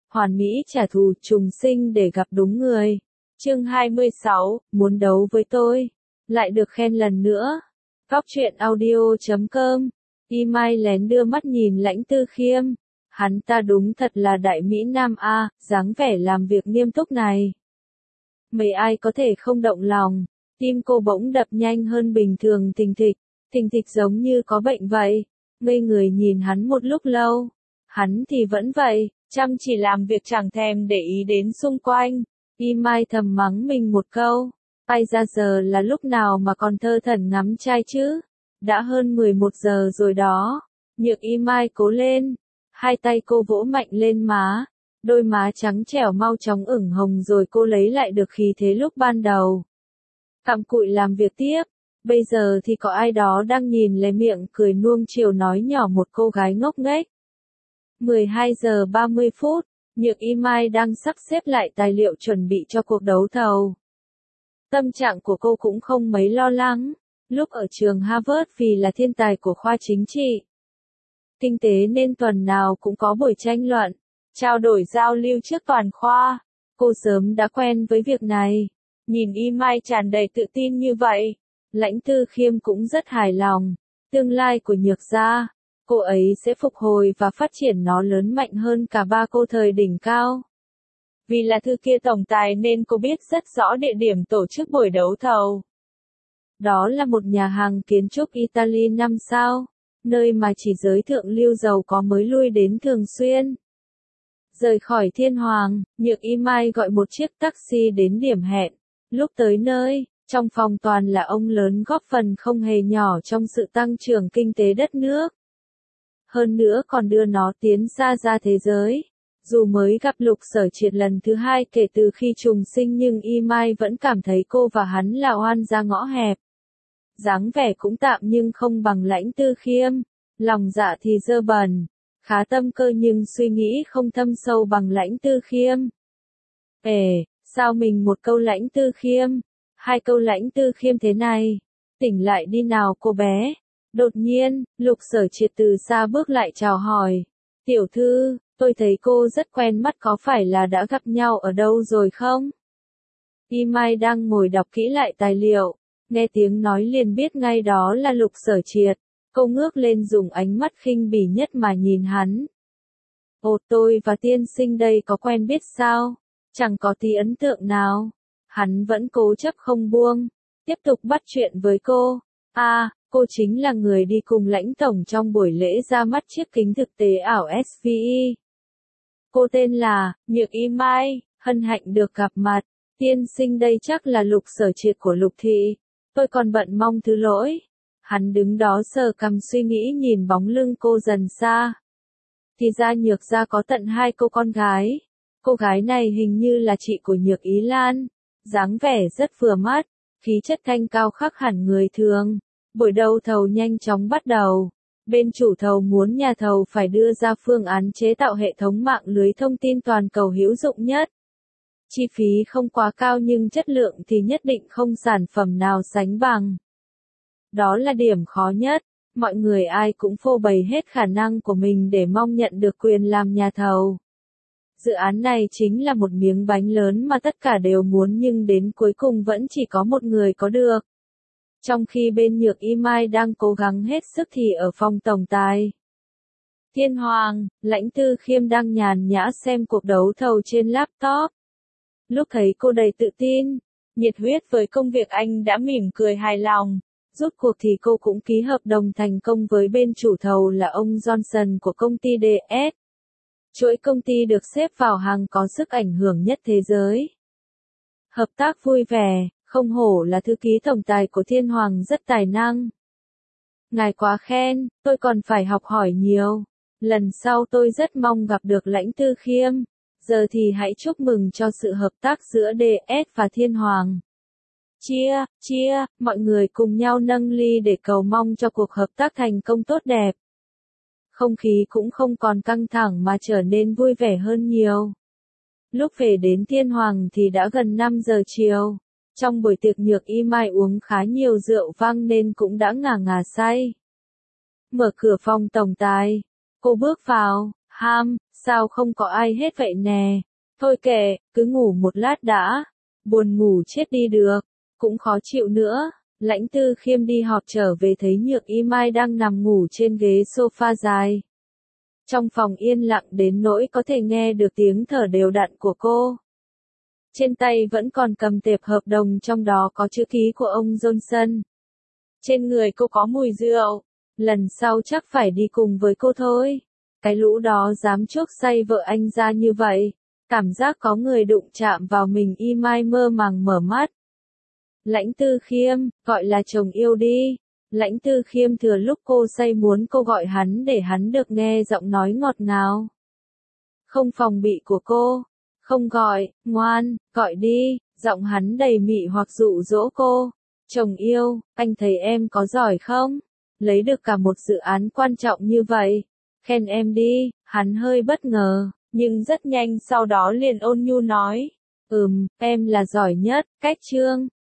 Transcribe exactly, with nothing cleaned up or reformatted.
Hoàn mỹ trả thù, trùng sinh để gặp đúng người. Chương hai mươi sáu, muốn đấu với tôi. Lại được khen lần nữa. Góc truyện audio chấm com. Y Mai lén đưa mắt nhìn Lãnh Tư Khiêm. Hắn ta đúng thật là đại Mỹ Nam A, dáng vẻ làm việc nghiêm túc này. Mấy ai có thể không động lòng. Tim cô bỗng đập nhanh hơn bình thường thình thịch. Thình thịch giống như có bệnh vậy. Ngây người nhìn hắn một lúc lâu. Hắn thì vẫn vậy, chăm chỉ làm việc chẳng thèm để ý đến xung quanh. Y Mai thầm mắng mình một câu. Ai ra giờ là lúc nào mà còn thơ thẩn ngắm trai chứ? Đã hơn mười một giờ rồi đó. Nhược Y Mai cố lên. Hai tay cô vỗ mạnh lên má. Đôi má trắng trẻo mau chóng ửng hồng rồi cô lấy lại được khí thế lúc ban đầu. Cặm cụi làm việc tiếp. Bây giờ thì có ai đó đang nhìn lấy miệng cười nuông chiều nói nhỏ một cô gái ngốc nghếch. mười hai giờ ba mươi phút, Nhược Y Mai đang sắp xếp lại tài liệu chuẩn bị cho cuộc đấu thầu. Tâm trạng của cô cũng không mấy lo lắng. Lúc ở trường Harvard vì là thiên tài của khoa chính trị, kinh tế nên tuần nào cũng có buổi tranh luận, trao đổi giao lưu trước toàn khoa. Cô sớm đã quen với việc này. Nhìn Y Mai tràn đầy tự tin như vậy, Lãnh Tư Khiêm cũng rất hài lòng. Tương lai của Nhược gia, cô ấy sẽ phục hồi và phát triển nó lớn mạnh hơn cả ba cô thời đỉnh cao. Vì là thư ký tổng tài nên cô biết rất rõ địa điểm tổ chức buổi đấu thầu. Đó là một nhà hàng kiến trúc Italy năm sao, nơi mà chỉ giới thượng lưu giàu có mới lui đến thường xuyên. Rời khỏi Thiên Hoàng, Nhược Y Mai gọi một chiếc taxi đến điểm hẹn. Lúc tới nơi, trong phòng toàn là ông lớn góp phần không hề nhỏ trong sự tăng trưởng kinh tế đất nước. Hơn nữa còn đưa nó tiến xa ra thế giới. Dù mới gặp Lục Sở Triệt lần thứ hai kể từ khi trùng sinh nhưng Y Mai vẫn cảm thấy cô và hắn là oan gia ngõ hẹp. Dáng vẻ cũng tạm nhưng không bằng Lãnh Tư Khiêm. Lòng dạ thì dơ bẩn. Khá tâm cơ nhưng suy nghĩ không thâm sâu bằng Lãnh Tư Khiêm. Ề, sao mình một câu Lãnh Tư Khiêm, hai câu Lãnh Tư Khiêm thế này? Tỉnh lại đi nào cô bé. Đột nhiên, Lục Sở Triệt từ xa bước lại chào hỏi. Tiểu thư, tôi thấy cô rất quen mắt, có phải là đã gặp nhau ở đâu rồi không? Y Mai đang ngồi đọc kỹ lại tài liệu. Nghe tiếng nói liền biết ngay đó là Lục Sở Triệt. Cô ngước lên dùng ánh mắt khinh bỉ nhất mà nhìn hắn. Ồ, tôi và tiên sinh đây có quen biết sao? Chẳng có tí ấn tượng nào. Hắn vẫn cố chấp không buông. Tiếp tục bắt chuyện với cô. À, cô chính là người đi cùng Lãnh tổng trong buổi lễ ra mắt chiếc kính thực tế ảo ét vê e. Cô tên là Nhược Y Mai, hân hạnh được gặp mặt. Tiên sinh đây chắc là Lục Sở Triệt của Lục thị. Tôi còn bận mong thứ lỗi. Hắn đứng đó sờ cằm suy nghĩ nhìn bóng lưng cô dần xa. Thì ra Nhược gia có tận hai cô con gái. Cô gái này hình như là chị của Nhược Ý Lan. Dáng vẻ rất vừa mắt, khí chất thanh cao khác hẳn người thường. Buổi đấu thầu nhanh chóng bắt đầu. Bên chủ thầu muốn nhà thầu phải đưa ra phương án chế tạo hệ thống mạng lưới thông tin toàn cầu hữu dụng nhất. Chi phí không quá cao nhưng chất lượng thì nhất định không sản phẩm nào sánh bằng. Đó là điểm khó nhất. Mọi người ai cũng phô bày hết khả năng của mình để mong nhận được quyền làm nhà thầu. Dự án này chính là một miếng bánh lớn mà tất cả đều muốn nhưng đến cuối cùng vẫn chỉ có một người có được. Trong khi bên Nhược Y Mai đang cố gắng hết sức thì ở phòng tổng tài Thiên Hoàng, Lãnh Tư Khiêm đang nhàn nhã xem cuộc đấu thầu trên laptop. Lúc thấy cô đầy tự tin, nhiệt huyết với công việc anh đã mỉm cười hài lòng. Rút cuộc thì cô cũng ký hợp đồng thành công với bên chủ thầu là ông Johnson của công ty đê ét. Chuỗi công ty được xếp vào hàng có sức ảnh hưởng nhất thế giới. Hợp tác vui vẻ, không hổ là thư ký tổng tài của Thiên Hoàng rất tài năng. Ngài quá khen, tôi còn phải học hỏi nhiều. Lần sau tôi rất mong gặp được Lãnh Tư Khiêm. Giờ thì hãy chúc mừng cho sự hợp tác giữa đê ét và Thiên Hoàng. Chia, chia, mọi người cùng nhau nâng ly để cầu mong cho cuộc hợp tác thành công tốt đẹp. Không khí cũng không còn căng thẳng mà trở nên vui vẻ hơn nhiều. Lúc về đến Thiên Hoàng thì đã gần năm giờ chiều. Trong buổi tiệc Nhược Y Mai uống khá nhiều rượu vang nên cũng đã ngà ngà say. Mở cửa phòng tổng tài. Cô bước vào, ham, Sao không có ai hết vậy nè? Thôi kệ, cứ ngủ một lát đã. Buồn ngủ chết đi được, cũng khó chịu nữa. Lãnh Tư Khiêm đi họp trở về thấy Nhược Y Mai đang nằm ngủ trên ghế sofa dài. Trong phòng yên lặng đến nỗi có thể nghe được tiếng thở đều đặn của cô. Trên tay vẫn còn cầm tệp hợp đồng trong đó có chữ ký của ông Johnson. Trên người cô có mùi rượu. Lần sau chắc phải đi cùng với cô thôi. Cái lũ đó dám chuốc say vợ anh ra như vậy. Cảm giác có người đụng chạm vào mình. Y Mai mơ màng mở mắt. Lãnh Tư Khiêm, gọi là chồng yêu đi. Lãnh Tư Khiêm thừa lúc cô say muốn cô gọi hắn để hắn được nghe giọng nói ngọt ngào. Không phòng bị của cô. Không gọi, ngoan, gọi đi, giọng hắn đầy mị hoặc dụ dỗ cô. Chồng yêu, anh thấy em có giỏi không? Lấy được cả một dự án quan trọng như vậy. Khen em đi, hắn hơi bất ngờ, nhưng rất nhanh sau đó liền ôn nhu nói. Ừm, em là giỏi nhất, cách trương.